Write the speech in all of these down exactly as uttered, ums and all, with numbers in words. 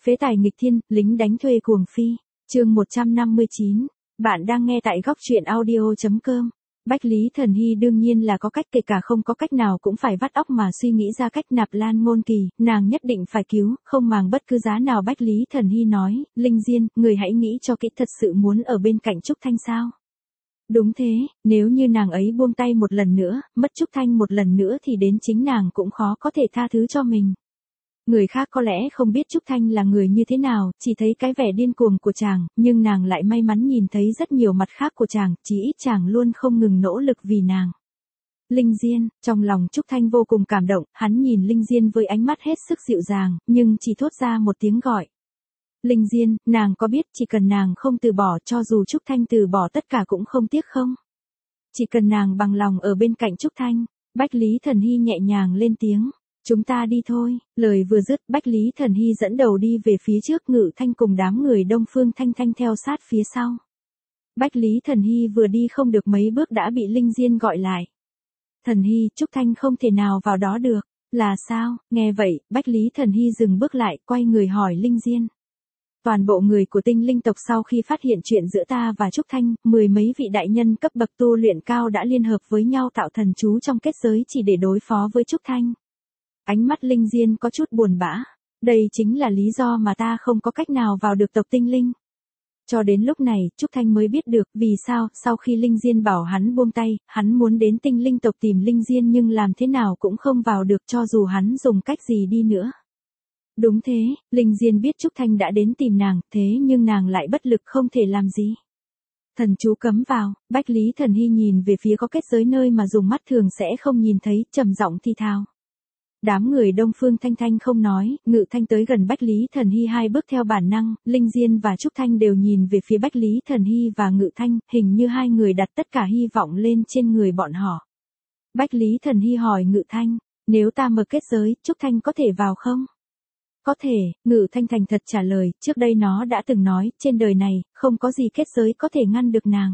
Phế tài nghịch thiên, lính đánh thuê cuồng phi. Chương một trăm năm mươi chín. Bạn đang nghe tại góc truyện audio chấm com. Bách Lý Thần Hy đương nhiên là có cách, kể cả không có cách nào cũng phải vắt óc mà suy nghĩ ra cách. Nạp Lan Ngôn Kỳ, nàng nhất định phải cứu, không màng bất cứ giá nào. Bách Lý Thần Hy nói, Linh Diên, người hãy nghĩ cho kỹ, thật sự muốn ở bên cạnh Trúc Thanh sao? Đúng thế, nếu như nàng ấy buông tay một lần nữa, mất Trúc Thanh một lần nữa thì đến chính nàng cũng khó có thể tha thứ cho mình. Người khác có lẽ không biết Trúc Thanh là người như thế nào, chỉ thấy cái vẻ điên cuồng của chàng, nhưng nàng lại may mắn nhìn thấy rất nhiều mặt khác của chàng, chỉ ít chàng luôn không ngừng nỗ lực vì nàng. Linh Diên, trong lòng Trúc Thanh vô cùng cảm động, hắn nhìn Linh Diên với ánh mắt hết sức dịu dàng, nhưng chỉ thốt ra một tiếng gọi. Linh Diên, nàng có biết chỉ cần nàng không từ bỏ, cho dù Trúc Thanh từ bỏ tất cả cũng không tiếc không? Chỉ cần nàng bằng lòng ở bên cạnh Trúc Thanh. Bách Lý Thần Hy nhẹ nhàng lên tiếng. Chúng ta đi thôi. Lời vừa dứt, Bách Lý Thần Hy dẫn đầu đi về phía trước, Ngự Thanh cùng đám người Đông Phương Thanh Thanh theo sát phía sau. Bách Lý Thần Hy vừa đi không được mấy bước đã bị Linh Diên gọi lại. Thần Hy, Trúc Thanh không thể nào vào đó được. Là sao? Nghe vậy, Bách Lý Thần Hy dừng bước lại, quay người hỏi Linh Diên. Toàn bộ người của tinh linh tộc sau khi phát hiện chuyện giữa ta và Trúc Thanh, mười mấy vị đại nhân cấp bậc tu luyện cao đã liên hợp với nhau tạo thần chú trong kết giới chỉ để đối phó với Trúc Thanh. Ánh mắt Linh Diên có chút buồn bã. Đây chính là lý do mà ta không có cách nào vào được tộc tinh linh. Cho đến lúc này, Trúc Thanh mới biết được vì sao, sau khi Linh Diên bảo hắn buông tay, hắn muốn đến tinh linh tộc tìm Linh Diên nhưng làm thế nào cũng không vào được cho dù hắn dùng cách gì đi nữa. Đúng thế, Linh Diên biết Trúc Thanh đã đến tìm nàng, thế nhưng nàng lại bất lực không thể làm gì. Thần chú cấm vào, Bách Lý Thần Hy nhìn về phía có kết giới nơi mà dùng mắt thường sẽ không nhìn thấy, trầm giọng thi thào. Đám người Đông Phương Thanh Thanh không nói, Ngự Thanh tới gần Bách Lý Thần Hy hai bước theo bản năng, Linh Diên và Trúc Thanh đều nhìn về phía Bách Lý Thần Hy và Ngự Thanh, hình như hai người đặt tất cả hy vọng lên trên người bọn họ. Bách Lý Thần Hy hỏi Ngự Thanh, nếu ta mở kết giới, Trúc Thanh có thể vào không? Có thể, Ngự Thanh thành thật trả lời, trước đây nó đã từng nói, trên đời này, không có gì kết giới có thể ngăn được nàng.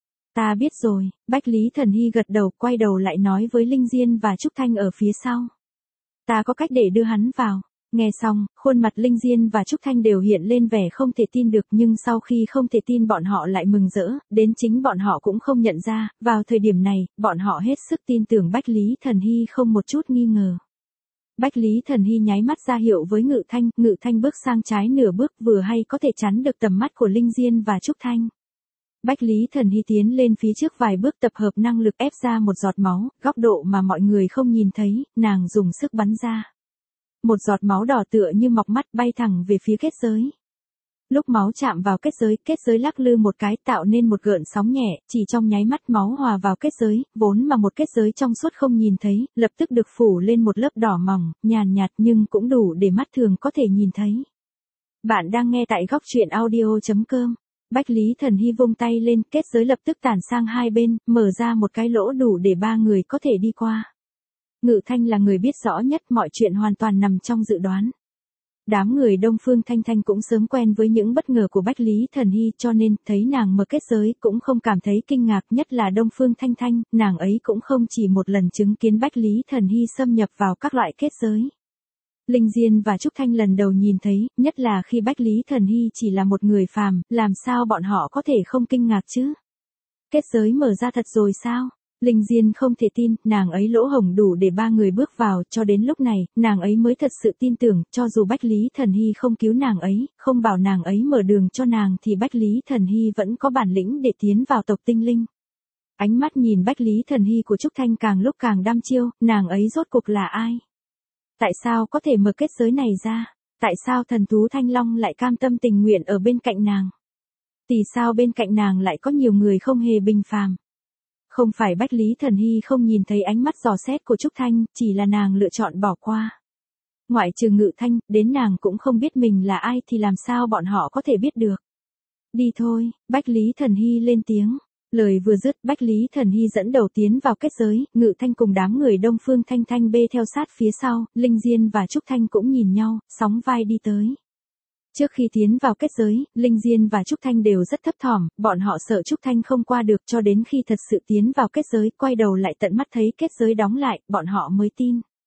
Ta biết rồi, Bách Lý Thần Hy gật đầu, quay đầu lại nói với Linh Diên và Trúc Thanh ở phía sau. Ta có cách để đưa hắn vào. Nghe xong, khuôn mặt Linh Diên và Trúc Thanh đều hiện lên vẻ không thể tin được, nhưng sau khi không thể tin bọn họ lại mừng rỡ, đến chính bọn họ cũng không nhận ra, vào thời điểm này, bọn họ hết sức tin tưởng Bách Lý Thần Hy không một chút nghi ngờ. Bách Lý Thần Hy nháy mắt ra hiệu với Ngự Thanh, Ngự Thanh bước sang trái nửa bước vừa hay có thể chắn được tầm mắt của Linh Diên và Trúc Thanh. Bách Lý Thần Hy tiến lên phía trước vài bước tập hợp năng lực ép ra một giọt máu, góc độ mà mọi người không nhìn thấy, nàng dùng sức bắn ra. Một giọt máu đỏ tựa như mọc mắt bay thẳng về phía kết giới. Lúc máu chạm vào kết giới, kết giới lắc lư một cái tạo nên một gợn sóng nhẹ, chỉ trong nháy mắt máu hòa vào kết giới, vốn mà một kết giới trong suốt không nhìn thấy, lập tức được phủ lên một lớp đỏ mỏng, nhàn nhạt nhưng cũng đủ để mắt thường có thể nhìn thấy. Bạn đang nghe tại góc truyện audio chấm com. Bách Lý Thần Hy vung tay lên, kết giới lập tức tản sang hai bên, mở ra một cái lỗ đủ để ba người có thể đi qua. Ngự Thanh là người biết rõ nhất, mọi chuyện hoàn toàn nằm trong dự đoán. Đám người Đông Phương Thanh Thanh cũng sớm quen với những bất ngờ của Bách Lý Thần Hy cho nên thấy nàng mở kết giới cũng không cảm thấy kinh ngạc, nhất là Đông Phương Thanh Thanh, nàng ấy cũng không chỉ một lần chứng kiến Bách Lý Thần Hy xâm nhập vào các loại kết giới. Linh Diên và Trúc Thanh lần đầu nhìn thấy, nhất là khi Bách Lý Thần Hy chỉ là một người phàm, làm sao bọn họ có thể không kinh ngạc chứ? Kết giới mở ra thật rồi sao? Linh Diên không thể tin, nàng ấy lỗ hổng đủ để ba người bước vào, cho đến lúc này, nàng ấy mới thật sự tin tưởng, cho dù Bách Lý Thần Hy không cứu nàng ấy, không bảo nàng ấy mở đường cho nàng thì Bách Lý Thần Hy vẫn có bản lĩnh để tiến vào tộc tinh linh. Ánh mắt nhìn Bách Lý Thần Hy của Trúc Thanh càng lúc càng đăm chiêu, nàng ấy rốt cuộc là ai? Tại sao có thể mở kết giới này ra? Tại sao thần thú Thanh Long lại cam tâm tình nguyện ở bên cạnh nàng? Vì sao bên cạnh nàng lại có nhiều người không hề bình phàm? Không phải Bách Lý Thần Hy không nhìn thấy ánh mắt dò xét của Trúc Thanh, chỉ là nàng lựa chọn bỏ qua. Ngoại trừ Ngự Thanh, đến nàng cũng không biết mình là ai thì làm sao bọn họ có thể biết được. Đi thôi, Bách Lý Thần Hy lên tiếng. Lời vừa dứt, Bách Lý Thần Hy dẫn đầu tiến vào kết giới, Ngự Thanh cùng đám người Đông Phương Thanh Thanh bê theo sát phía sau, Linh Diên và Trúc Thanh cũng nhìn nhau, sóng vai đi tới. Trước khi tiến vào kết giới, Linh Diên và Trúc Thanh đều rất thấp thỏm, bọn họ sợ Trúc Thanh không qua được cho đến khi thật sự tiến vào kết giới, quay đầu lại tận mắt thấy kết giới đóng lại, bọn họ mới tin.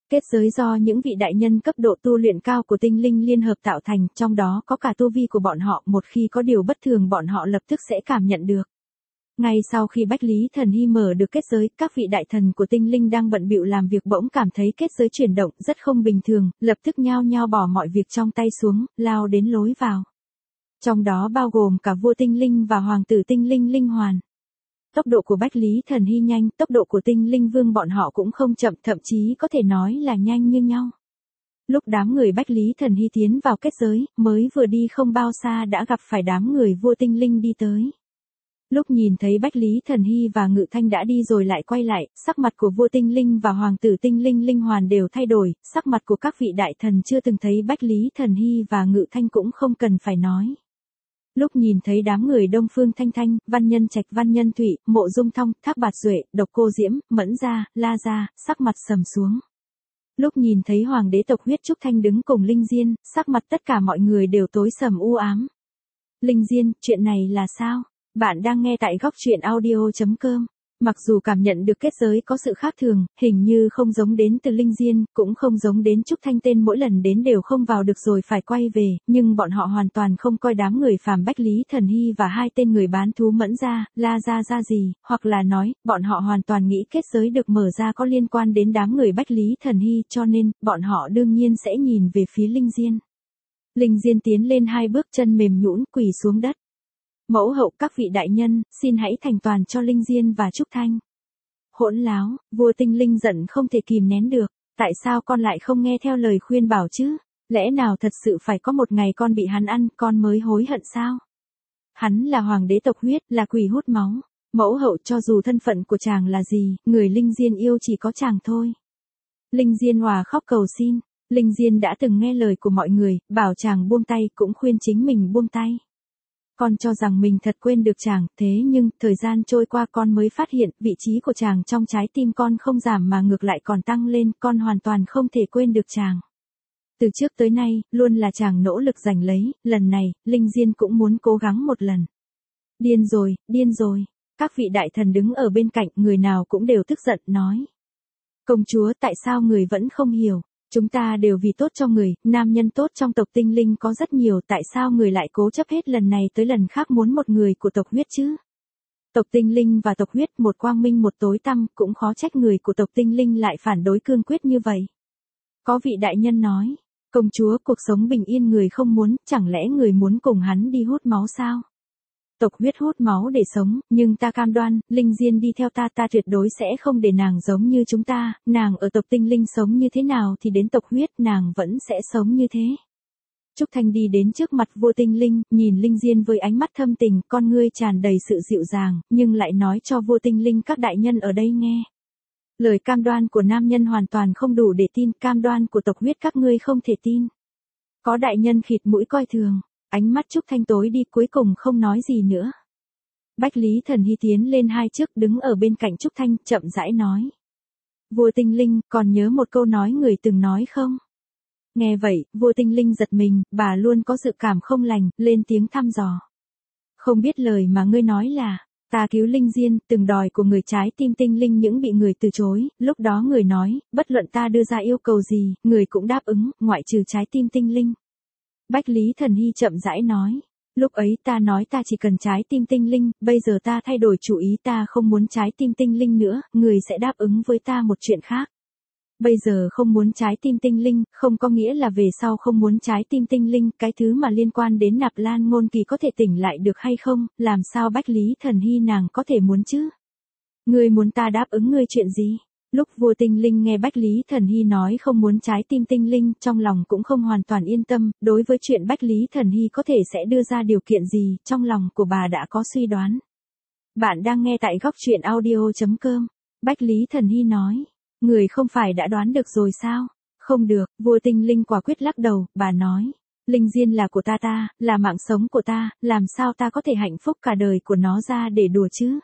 Kết giới do những vị đại nhân cấp độ tu luyện cao của tinh linh liên hợp tạo thành, trong đó có cả tu vi của bọn họ, một khi có điều bất thường bọn họ lập tức sẽ cảm nhận được. Ngay sau khi Bách Lý Thần Hy mở được kết giới, các vị đại thần của tinh linh đang bận bịu làm việc bỗng cảm thấy kết giới chuyển động rất không bình thường, lập tức nhao nhao bỏ mọi việc trong tay xuống, lao đến lối vào. Trong đó bao gồm cả vua tinh linh và hoàng tử tinh linh linh hoàn. Tốc độ của Bách Lý Thần Hy nhanh, tốc độ của tinh linh vương bọn họ cũng không chậm, thậm chí có thể nói là nhanh như nhau. Lúc đám người Bách Lý Thần Hy tiến vào kết giới, mới vừa đi không bao xa đã gặp phải đám người vua tinh linh đi tới. Lúc nhìn thấy Bách Lý Thần Hy và Ngự Thanh đã đi rồi lại quay lại, sắc mặt của vua tinh linh và hoàng tử tinh linh linh hoàn đều thay đổi, sắc mặt của các vị đại thần chưa từng thấy Bách Lý Thần Hy và Ngự Thanh cũng không cần phải nói. Lúc nhìn thấy đám người Đông Phương Thanh Thanh, Văn Nhân Trạch, Văn Nhân Thụy, Mộ Dung Thong, Thác Bạt Duệ, Độc Cô Diễm, Mẫn Gia, La Gia, sắc mặt sầm xuống. Lúc nhìn thấy hoàng đế tộc huyết Trúc Thanh đứng cùng Linh Diên, sắc mặt tất cả mọi người đều tối sầm u ám. Linh Diên, chuyện này là sao? Bạn đang nghe tại góc truyện audio chấm com. Mặc dù cảm nhận được kết giới có sự khác thường, hình như không giống đến từ Linh Diên, cũng không giống đến Trúc Thanh tên mỗi lần đến đều không vào được rồi phải quay về, nhưng bọn họ hoàn toàn không coi đám người phàm Bách Lý Thần Hy và hai tên người bán thú Mẫn Gia, La Gia ra gì, hoặc là nói, bọn họ hoàn toàn nghĩ kết giới được mở ra có liên quan đến đám người Bách Lý Thần Hy, cho nên, bọn họ đương nhiên sẽ nhìn về phía Linh Diên. Linh Diên tiến lên hai bước, chân mềm nhũn quỳ xuống đất. Mẫu hậu, các vị đại nhân, xin hãy thành toàn cho Linh Diên và Trúc Thanh. Hỗn láo, vua tinh linh giận không thể kìm nén được, tại sao con lại không nghe theo lời khuyên bảo chứ? Lẽ nào thật sự phải có một ngày con bị hắn ăn, con mới hối hận sao? Hắn là hoàng đế tộc huyết, là quỷ hút máu. Mẫu hậu, cho dù thân phận của chàng là gì, người Linh Diên yêu chỉ có chàng thôi. Linh Diên hòa khóc cầu xin. Linh Diên đã từng nghe lời của mọi người, bảo chàng buông tay, cũng khuyên chính mình buông tay. Con cho rằng mình thật quên được chàng, thế nhưng, thời gian trôi qua con mới phát hiện, vị trí của chàng trong trái tim con không giảm mà ngược lại còn tăng lên, con hoàn toàn không thể quên được chàng. Từ trước tới nay, luôn là chàng nỗ lực giành lấy, lần này, Linh Diên cũng muốn cố gắng một lần. Điên rồi, điên rồi. Các vị đại thần đứng ở bên cạnh, người nào cũng đều tức giận, nói. Công chúa, tại sao người vẫn không hiểu? Chúng ta đều vì tốt cho người, nam nhân tốt trong tộc tinh linh có rất nhiều, tại sao người lại cố chấp hết lần này tới lần khác muốn một người của tộc huyết chứ? Tộc tinh linh và tộc huyết, một quang minh một tối tăm, cũng khó trách người của tộc tinh linh lại phản đối cương quyết như vậy. Có vị đại nhân nói, công chúa, cuộc sống bình yên người không muốn, chẳng lẽ người muốn cùng hắn đi hút máu sao? Tộc huyết hút máu để sống, nhưng ta cam đoan, Linh Diên đi theo ta, ta tuyệt đối sẽ không để nàng giống như chúng ta, nàng ở tộc tinh linh sống như thế nào thì đến tộc huyết nàng vẫn sẽ sống như thế. Trúc Thanh đi đến trước mặt vua tinh linh, nhìn Linh Diên với ánh mắt thâm tình, con ngươi tràn đầy sự dịu dàng, nhưng lại nói cho vua tinh linh các đại nhân ở đây nghe. Lời cam đoan của nam nhân hoàn toàn không đủ để tin, cam đoan của tộc huyết các ngươi không thể tin. Có đại nhân khịt mũi coi thường. Ánh mắt Trúc Thanh tối đi, cuối cùng không nói gì nữa. Bách Lý Thần Hy tiến lên hai trước, đứng ở bên cạnh Trúc Thanh, chậm rãi nói. Vua tinh linh, còn nhớ một câu nói người từng nói không? Nghe vậy, vua tinh linh giật mình, bà luôn có dự cảm không lành, lên tiếng thăm dò. Không biết lời mà ngươi nói là, ta cứu Linh Diên, từng đòi của người trái tim tinh linh những bị người từ chối, lúc đó người nói, bất luận ta đưa ra yêu cầu gì, người cũng đáp ứng, ngoại trừ trái tim tinh linh. Bách Lý Thần Hy chậm rãi nói, lúc ấy ta nói ta chỉ cần trái tim tinh linh, bây giờ ta thay đổi chủ ý, ta không muốn trái tim tinh linh nữa, người sẽ đáp ứng với ta một chuyện khác. Bây giờ không muốn trái tim tinh linh, không có nghĩa là về sau không muốn trái tim tinh linh, cái thứ mà liên quan đến Nạp Lan Ngôn Kỳ có thể tỉnh lại được hay không, làm sao Bách Lý Thần Hy nàng có thể muốn chứ? Ngươi muốn ta đáp ứng ngươi chuyện gì? Lúc vua tinh linh nghe Bách Lý Thần Hy nói không muốn trái tim tinh linh, trong lòng cũng không hoàn toàn yên tâm, đối với chuyện Bách Lý Thần Hy có thể sẽ đưa ra điều kiện gì, trong lòng của bà đã có suy đoán. Bạn đang nghe tại góc truyện audio chấm com. Bách Lý Thần Hy nói, người không phải đã đoán được rồi sao? Không được, vua tinh linh quả quyết lắc đầu, bà nói. Linh Diên là của ta ta, là mạng sống của ta, làm sao ta có thể hạnh phúc cả đời của nó ra để đùa chứ?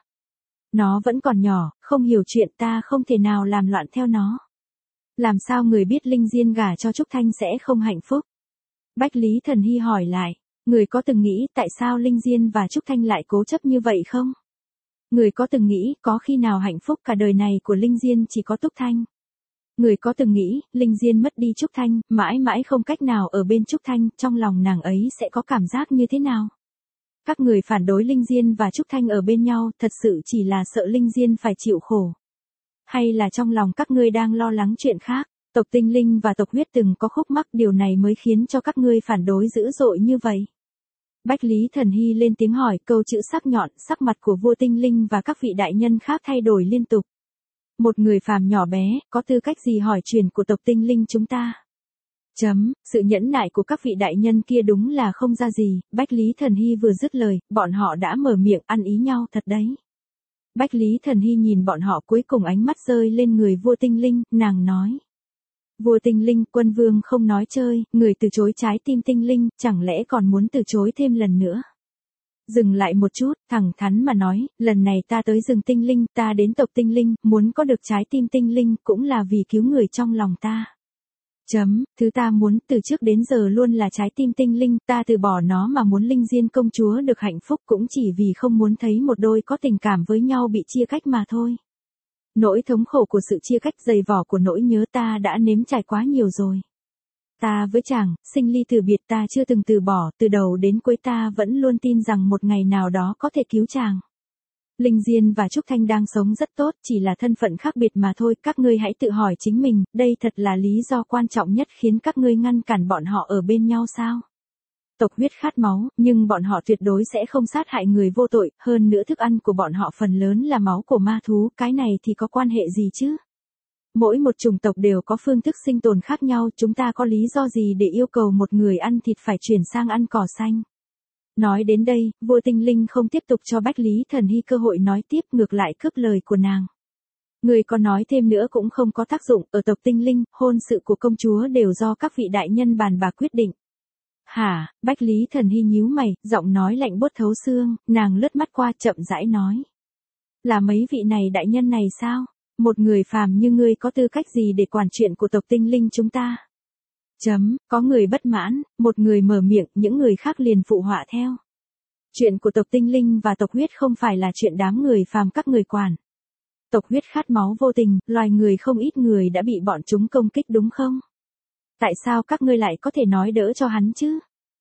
Nó vẫn còn nhỏ, không hiểu chuyện, ta không thể nào làm loạn theo nó. Làm sao người biết Linh Diên gả cho Trúc Thanh sẽ không hạnh phúc? Bách Lý Thần Hy hỏi lại, người có từng nghĩ tại sao Linh Diên và Trúc Thanh lại cố chấp như vậy không? Người có từng nghĩ có khi nào hạnh phúc cả đời này của Linh Diên chỉ có Trúc Thanh? Người có từng nghĩ, Linh Diên mất đi Trúc Thanh, mãi mãi không cách nào ở bên Trúc Thanh, trong lòng nàng ấy sẽ có cảm giác như thế nào? Các người phản đối Linh Diên và Trúc Thanh ở bên nhau, thật sự chỉ là sợ Linh Diên phải chịu khổ. Hay là trong lòng các ngươi đang lo lắng chuyện khác? Tộc Tinh Linh và tộc Huyết từng có khúc mắc, điều này mới khiến cho các ngươi phản đối dữ dội như vậy. Bách Lý Thần Hy lên tiếng hỏi, câu chữ sắc nhọn, sắc mặt của vua Tinh Linh và các vị đại nhân khác thay đổi liên tục. Một người phàm nhỏ bé, có tư cách gì hỏi chuyện của tộc Tinh Linh chúng ta? Chấm, sự nhẫn nại của các vị đại nhân kia đúng là không ra gì. Bách Lý Thần Hy vừa dứt lời, bọn họ đã mở miệng ăn ý nhau thật đấy. Bách Lý Thần Hy nhìn bọn họ, cuối cùng ánh mắt rơi lên người vua Tinh Linh, nàng nói. Vua Tinh Linh, quân vương không nói chơi, người từ chối trái tim Tinh Linh, chẳng lẽ còn muốn từ chối thêm lần nữa? Dừng lại một chút, thẳng thắn mà nói, lần này ta tới rừng Tinh Linh, ta đến tộc Tinh Linh, muốn có được trái tim Tinh Linh, cũng là vì cứu người trong lòng ta. Chấm, thứ ta muốn từ trước đến giờ luôn là trái tim Tinh Linh, ta từ bỏ nó mà muốn Linh Diên công chúa được hạnh phúc, cũng chỉ vì không muốn thấy một đôi có tình cảm với nhau bị chia cách mà thôi. Nỗi thống khổ của sự chia cách, dày vỏ của nỗi nhớ ta đã nếm trải quá nhiều rồi. Ta với chàng, sinh ly từ biệt, ta chưa từng từ bỏ, từ đầu đến cuối ta vẫn luôn tin rằng một ngày nào đó có thể cứu chàng. Linh Diên và Trúc Thanh đang sống rất tốt, chỉ là thân phận khác biệt mà thôi, các ngươi hãy tự hỏi chính mình, đây thật là lý do quan trọng nhất khiến các ngươi ngăn cản bọn họ ở bên nhau sao? Tộc Huyết khát máu, nhưng bọn họ tuyệt đối sẽ không sát hại người vô tội, hơn nữa thức ăn của bọn họ phần lớn là máu của ma thú, cái này thì có quan hệ gì chứ? Mỗi một chủng tộc đều có phương thức sinh tồn khác nhau, chúng ta có lý do gì để yêu cầu một người ăn thịt phải chuyển sang ăn cỏ xanh? Nói đến đây, vua Tinh Linh không tiếp tục cho Bách Lý Thần Hy cơ hội nói tiếp, ngược lại cướp lời của nàng. Người có nói thêm nữa cũng không có tác dụng, ở tộc Tinh Linh, hôn sự của công chúa đều do các vị đại nhân bàn bạc quyết định. Hả, Bách Lý Thần Hy nhíu mày, giọng nói lạnh buốt thấu xương, nàng lướt mắt qua chậm rãi nói. Là mấy vị này đại nhân này sao? Một người phàm như ngươi có tư cách gì để quản chuyện của tộc Tinh Linh chúng ta? Chấm, có người bất mãn, một người mở miệng, những người khác liền phụ họa theo. Chuyện của tộc Tinh Linh và tộc Huyết không phải là chuyện đám người phàm các người quản. Tộc Huyết khát máu vô tình, loài người không ít người đã bị bọn chúng công kích đúng không? Tại sao các ngươi lại có thể nói đỡ cho hắn chứ?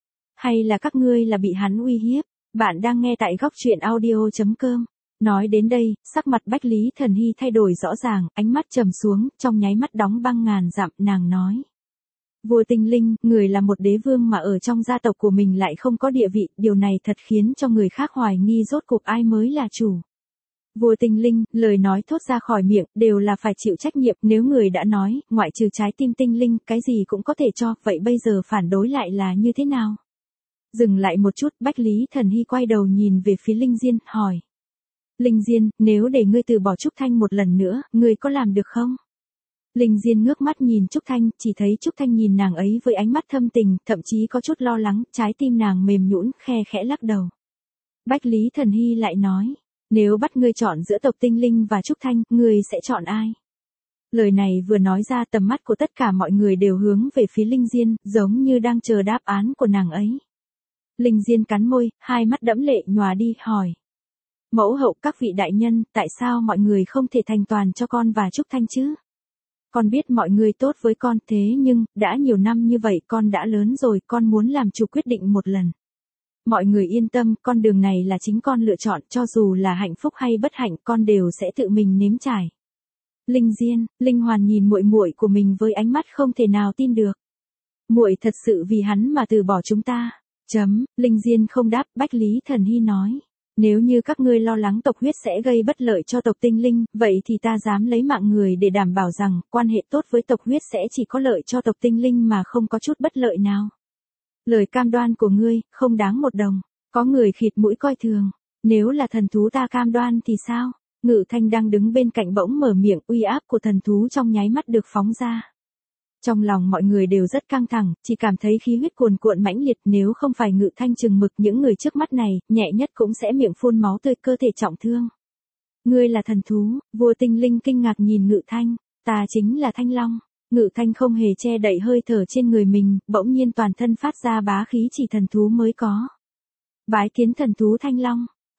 Hay là các ngươi là bị hắn uy hiếp? Bạn đang nghe tại góc truyện audio chấm com. Nói đến đây, sắc mặt Bách Lý Thần Hy thay đổi rõ ràng, ánh mắt trầm xuống, trong nháy mắt đóng băng ngàn dặm, nàng nói. Vua Tinh Linh, người là một đế vương mà ở trong gia tộc của mình lại không có địa vị, điều này thật khiến cho người khác hoài nghi rốt cuộc ai mới là chủ. Vua Tinh Linh, lời nói thốt ra khỏi miệng, đều là phải chịu trách nhiệm, nếu người đã nói, ngoại trừ trái tim Tinh Linh, cái gì cũng có thể cho, vậy bây giờ phản đối lại là như thế nào? Dừng lại một chút, Bách Lý Thần Hy quay đầu nhìn về phía Linh Diên, hỏi. Linh Diên, nếu để ngươi từ bỏ Trúc Thanh một lần nữa, ngươi có làm được không? Linh Diên ngước mắt nhìn Trúc Thanh, chỉ thấy Trúc Thanh nhìn nàng ấy với ánh mắt thâm tình, thậm chí có chút lo lắng, trái tim nàng mềm nhũn, khe khẽ lắc đầu. Bách Lý Thần Hy lại nói, nếu bắt ngươi chọn giữa tộc Tinh Linh và Trúc Thanh, ngươi sẽ chọn ai? Lời này vừa nói ra, tầm mắt của tất cả mọi người đều hướng về phía Linh Diên, giống như đang chờ đáp án của nàng ấy. Linh Diên cắn môi, hai mắt đẫm lệ nhòa đi, hỏi. Mẫu hậu, các vị đại nhân, tại sao mọi người không thể thành toàn cho con và Trúc Thanh chứ? Con biết mọi người tốt với con, thế nhưng, đã nhiều năm như vậy con đã lớn rồi, con muốn làm chủ quyết định một lần. Mọi người yên tâm, con đường này là chính con lựa chọn, cho dù là hạnh phúc hay bất hạnh, con đều sẽ tự mình nếm trải. Linh Diên, Linh Hoàn nhìn muội muội của mình với ánh mắt không thể nào tin được. Muội thật sự vì hắn mà từ bỏ chúng ta. Chấm, Linh Diên không đáp, Bách Lý Thần Hy nói. Nếu như các ngươi lo lắng tộc Huyết sẽ gây bất lợi cho tộc Tinh Linh, vậy thì ta dám lấy mạng người để đảm bảo rằng, quan hệ tốt với tộc Huyết sẽ chỉ có lợi cho tộc Tinh Linh mà không có chút bất lợi nào. Lời cam đoan của ngươi, không đáng một đồng. Có người khịt mũi coi thường. Nếu là thần thú ta cam đoan thì sao? Ngự Thanh đang đứng bên cạnh bỗng mở miệng, uy áp của thần thú trong nháy mắt được phóng ra. Trong lòng mọi người đều rất căng thẳng, chỉ cảm thấy khí huyết cuồn cuộn mãnh liệt, nếu không phải Ngự Thanh chừng mực những người trước mắt này, nhẹ nhất cũng sẽ miệng phun máu tươi, cơ thể trọng thương. Ngươi là thần thú, vua Tinh Linh kinh ngạc nhìn Ngự Thanh, ta chính là Thanh Long. Ngự Thanh không hề che đậy hơi thở trên người mình, bỗng nhiên toàn thân phát ra bá khí chỉ thần thú mới có. Bái kiến thần thú Thanh Long.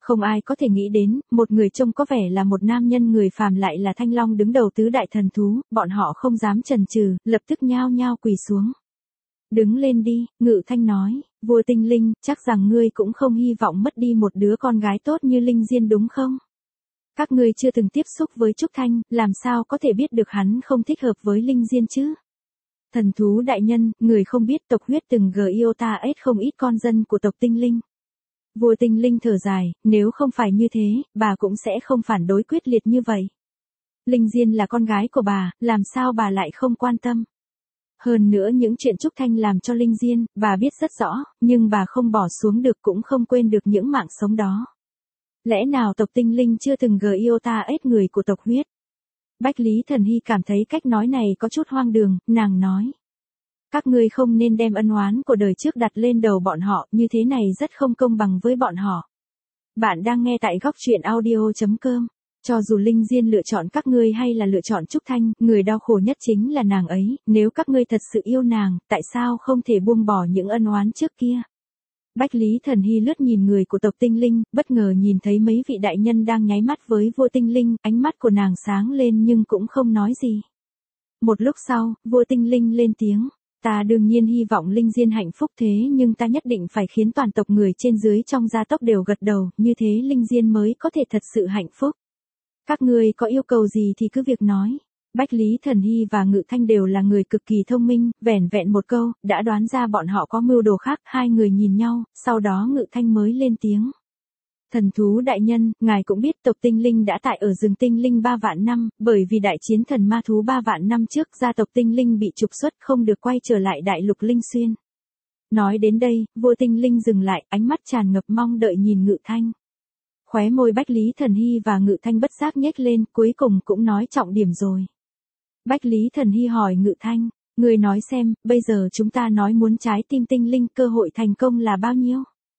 Không ai có thể nghĩ đến, một người trông có vẻ là một nam nhân người phàm lại là Thanh Long đứng đầu tứ đại thần thú, bọn họ không dám chần chừ, lập tức nhao nhao quỳ xuống. Đứng lên đi, Ngự Thanh nói, vua Tinh Linh, chắc rằng ngươi cũng không hy vọng mất đi một đứa con gái tốt như Linh Diên đúng không? Các ngươi chưa từng tiếp xúc với Trúc Thanh, làm sao có thể biết được hắn không thích hợp với Linh Diên chứ? Thần thú đại nhân, người không biết tộc huyết từng gờ yêu ta ết không ít con dân của tộc Tinh Linh. Vua Tinh Linh thở dài, nếu không phải như thế, bà cũng sẽ không phản đối quyết liệt như vậy. Linh Diên là con gái của bà, làm sao bà lại không quan tâm? Hơn nữa những chuyện Trúc Thanh làm cho Linh Diên, bà biết rất rõ, nhưng bà không bỏ xuống được cũng không quên được những mạng sống đó. Lẽ nào tộc Tinh Linh chưa từng gờ yêu ta ết người của tộc huyết? Bách Lý Thần Hy cảm thấy cách nói này có chút hoang đường, nàng nói. Các ngươi không nên đem ân oán của đời trước đặt lên đầu bọn họ, như thế này rất không công bằng với bọn họ. Bạn đang nghe tại góc truyện audio chấm com. Cho dù Linh Diên lựa chọn các ngươi hay là lựa chọn Trúc Thanh, người đau khổ nhất chính là nàng ấy, nếu các ngươi thật sự yêu nàng, tại sao không thể buông bỏ những ân oán trước kia? Bách Lý Thần Hy lướt nhìn người của tộc Tinh Linh, bất ngờ nhìn thấy mấy vị đại nhân đang nháy mắt với vua Tinh Linh, ánh mắt của nàng sáng lên nhưng cũng không nói gì. Một lúc sau, vua Tinh Linh lên tiếng. Ta đương nhiên hy vọng Linh Diên hạnh phúc thế nhưng ta nhất định phải khiến toàn tộc người trên dưới trong gia tộc đều gật đầu, như thế Linh Diên mới có thể thật sự hạnh phúc. Các ngươi có yêu cầu gì thì cứ việc nói. Bách Lý Thần Hy và Ngự Thanh đều là người cực kỳ thông minh, vẻn vẹn một câu, đã đoán ra bọn họ có mưu đồ khác, hai người nhìn nhau, sau đó Ngự Thanh mới lên tiếng. Thần thú đại nhân, ngài cũng biết tộc Tinh Linh đã tại ở rừng Tinh Linh ba vạn năm, bởi vì đại chiến thần ma thú ba vạn năm trước gia tộc Tinh Linh bị trục xuất không được quay trở lại đại lục Linh Xuyên. Nói đến đây, vua Tinh Linh dừng lại, ánh mắt tràn ngập mong đợi nhìn Ngự Thanh. Khóe môi Bách Lý Thần Hy và Ngự Thanh bất giác nhếch lên, cuối cùng cũng nói trọng điểm rồi. Bách Lý Thần Hy hỏi Ngự Thanh, người nói xem, bây giờ chúng ta nói muốn trái tim Tinh Linh cơ hội thành công là bao nhiêu?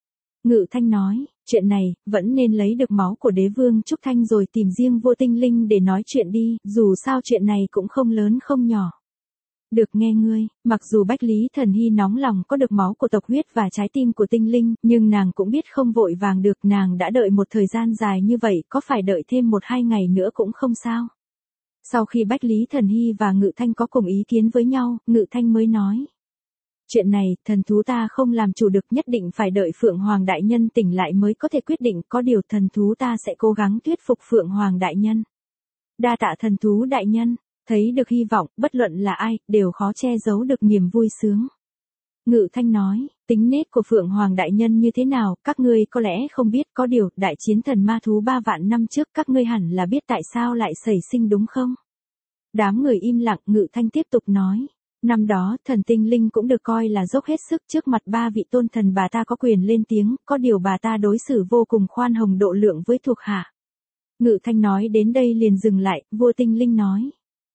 Ngự Thanh nói, chuyện này, vẫn nên lấy được máu của đế vương Trúc Thanh rồi tìm riêng vua Tinh Linh để nói chuyện đi, dù sao chuyện này cũng không lớn không nhỏ. Được nghe ngươi, mặc dù Bách Lý Thần Hy nóng lòng có được máu của tộc huyết và trái tim của Tinh Linh, nhưng nàng cũng biết không vội vàng được, nàng đã đợi một thời gian dài như vậy, có phải đợi thêm một hai ngày nữa cũng không sao. Sau khi Bách Lý Thần Hy và Ngự Thanh có cùng ý kiến với nhau, Ngự Thanh mới nói. Chuyện này, thần thú ta không làm chủ được, nhất định phải đợi Phượng Hoàng Đại Nhân tỉnh lại mới có thể quyết định, có điều thần thú ta sẽ cố gắng thuyết phục Phượng Hoàng Đại Nhân. Đa tạ thần thú đại nhân, thấy được hy vọng, bất luận là ai, đều khó che giấu được niềm vui sướng. Ngự Thanh nói, tính nết của Phượng Hoàng Đại Nhân như thế nào, các ngươi có lẽ không biết, có điều, đại chiến thần ma thú ba vạn năm trước các ngươi hẳn là biết tại sao lại xảy sinh đúng không? Đám người im lặng, Ngự Thanh tiếp tục nói. Năm đó, thần Tinh Linh cũng được coi là dốc hết sức trước mặt ba vị tôn thần, bà ta có quyền lên tiếng, có điều bà ta đối xử vô cùng khoan hồng độ lượng với thuộc hạ. Ngự Thanh nói đến đây liền dừng lại, vua Tinh Linh nói.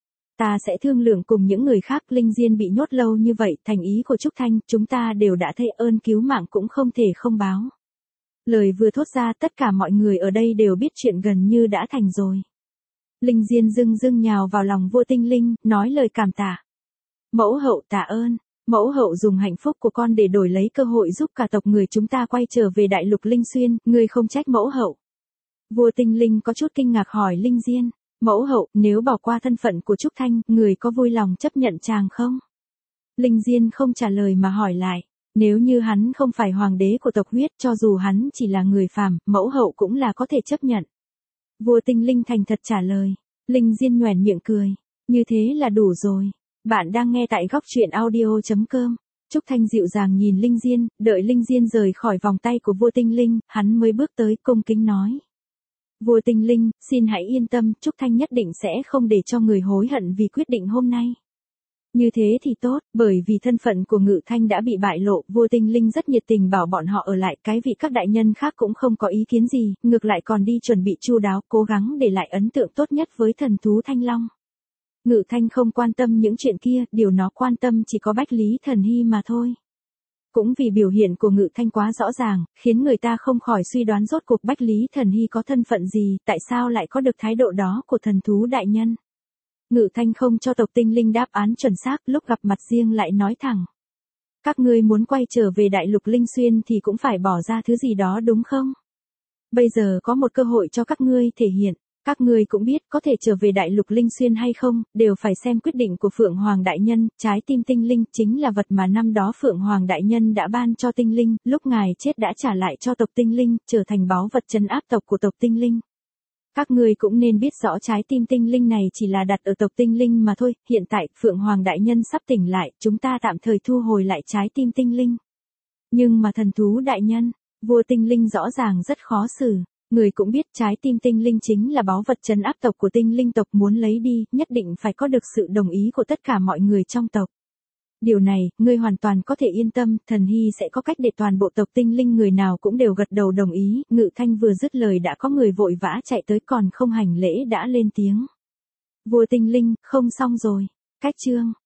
Ta sẽ thương lượng cùng những người khác, Linh Diên bị nhốt lâu như vậy, thành ý của Trúc Thanh, chúng ta đều đã thấy ơn cứu mạng cũng không thể không báo. Lời vừa thốt ra tất cả mọi người ở đây đều biết chuyện gần như đã thành rồi. Linh Diên dưng dưng nhào vào lòng vua Tinh Linh, nói lời cảm tạ. Mẫu hậu tạ ơn, mẫu hậu dùng hạnh phúc của con để đổi lấy cơ hội giúp cả tộc người chúng ta quay trở về đại lục Linh Xuyên, ngươi không trách mẫu hậu. Vua Tinh Linh có chút kinh ngạc hỏi Linh Diên, mẫu hậu, nếu bỏ qua thân phận của Trúc Thanh, người có vui lòng chấp nhận chàng không? Linh Diên không trả lời mà hỏi lại, nếu như hắn không phải hoàng đế của tộc huyết, cho dù hắn chỉ là người phàm, mẫu hậu cũng là có thể chấp nhận. Vua Tinh Linh thành thật trả lời, Linh Diên nhoẻn miệng cười, như thế là đủ rồi. Bạn đang nghe tại góc truyện audio chấm com. Trúc Thanh dịu dàng nhìn Linh Diên, đợi Linh Diên rời khỏi vòng tay của vua Tinh Linh, hắn mới bước tới cung kính nói. Vua Tinh Linh, xin hãy yên tâm, Trúc Thanh nhất định sẽ không để cho người hối hận vì quyết định hôm nay. Như thế thì tốt, bởi vì thân phận của Ngự Thanh đã bị bại lộ, vua Tinh Linh rất nhiệt tình bảo bọn họ ở lại, cái vị các đại nhân khác cũng không có ý kiến gì, ngược lại còn đi chuẩn bị chu đáo, cố gắng để lại ấn tượng tốt nhất với thần thú Thanh Long. Ngự Thanh không quan tâm những chuyện kia, điều nó quan tâm chỉ có Bách Lý Thần Hy mà thôi. Cũng vì biểu hiện của Ngự Thanh quá rõ ràng, khiến người ta không khỏi suy đoán rốt cuộc Bách Lý Thần Hy có thân phận gì, tại sao lại có được thái độ đó của thần thú đại nhân. Ngự Thanh không cho tộc Tinh Linh đáp án chuẩn xác, lúc gặp mặt riêng lại nói thẳng. Các ngươi muốn quay trở về đại lục Linh Xuyên thì cũng phải bỏ ra thứ gì đó đúng không? Bây giờ có một cơ hội cho các ngươi thể hiện. Các ngươi cũng biết có thể trở về đại lục Linh Xuyên hay không, đều phải xem quyết định của Phượng Hoàng Đại Nhân, trái tim tinh linh chính là vật mà năm đó Phượng Hoàng Đại Nhân đã ban cho tinh linh, lúc ngài chết đã trả lại cho tộc tinh linh, trở thành báu vật trấn áp tộc của tộc tinh linh. Các ngươi cũng nên biết rõ trái tim tinh linh này chỉ là đặt ở tộc tinh linh mà thôi, hiện tại Phượng Hoàng Đại Nhân sắp tỉnh lại, chúng ta tạm thời thu hồi lại trái tim tinh linh. Nhưng mà thần thú đại nhân, vua tinh linh rõ ràng rất khó xử. Người cũng biết trái tim tinh linh chính là báu vật trấn áp tộc của tinh linh tộc, muốn lấy đi, nhất định phải có được sự đồng ý của tất cả mọi người trong tộc. Điều này, ngươi hoàn toàn có thể yên tâm, thần hy sẽ có cách để toàn bộ tộc tinh linh người nào cũng đều gật đầu đồng ý. Ngự Thanh vừa dứt lời đã có người vội vã chạy tới, còn không hành lễ đã lên tiếng. Vua tinh linh, không xong rồi. Cách chương,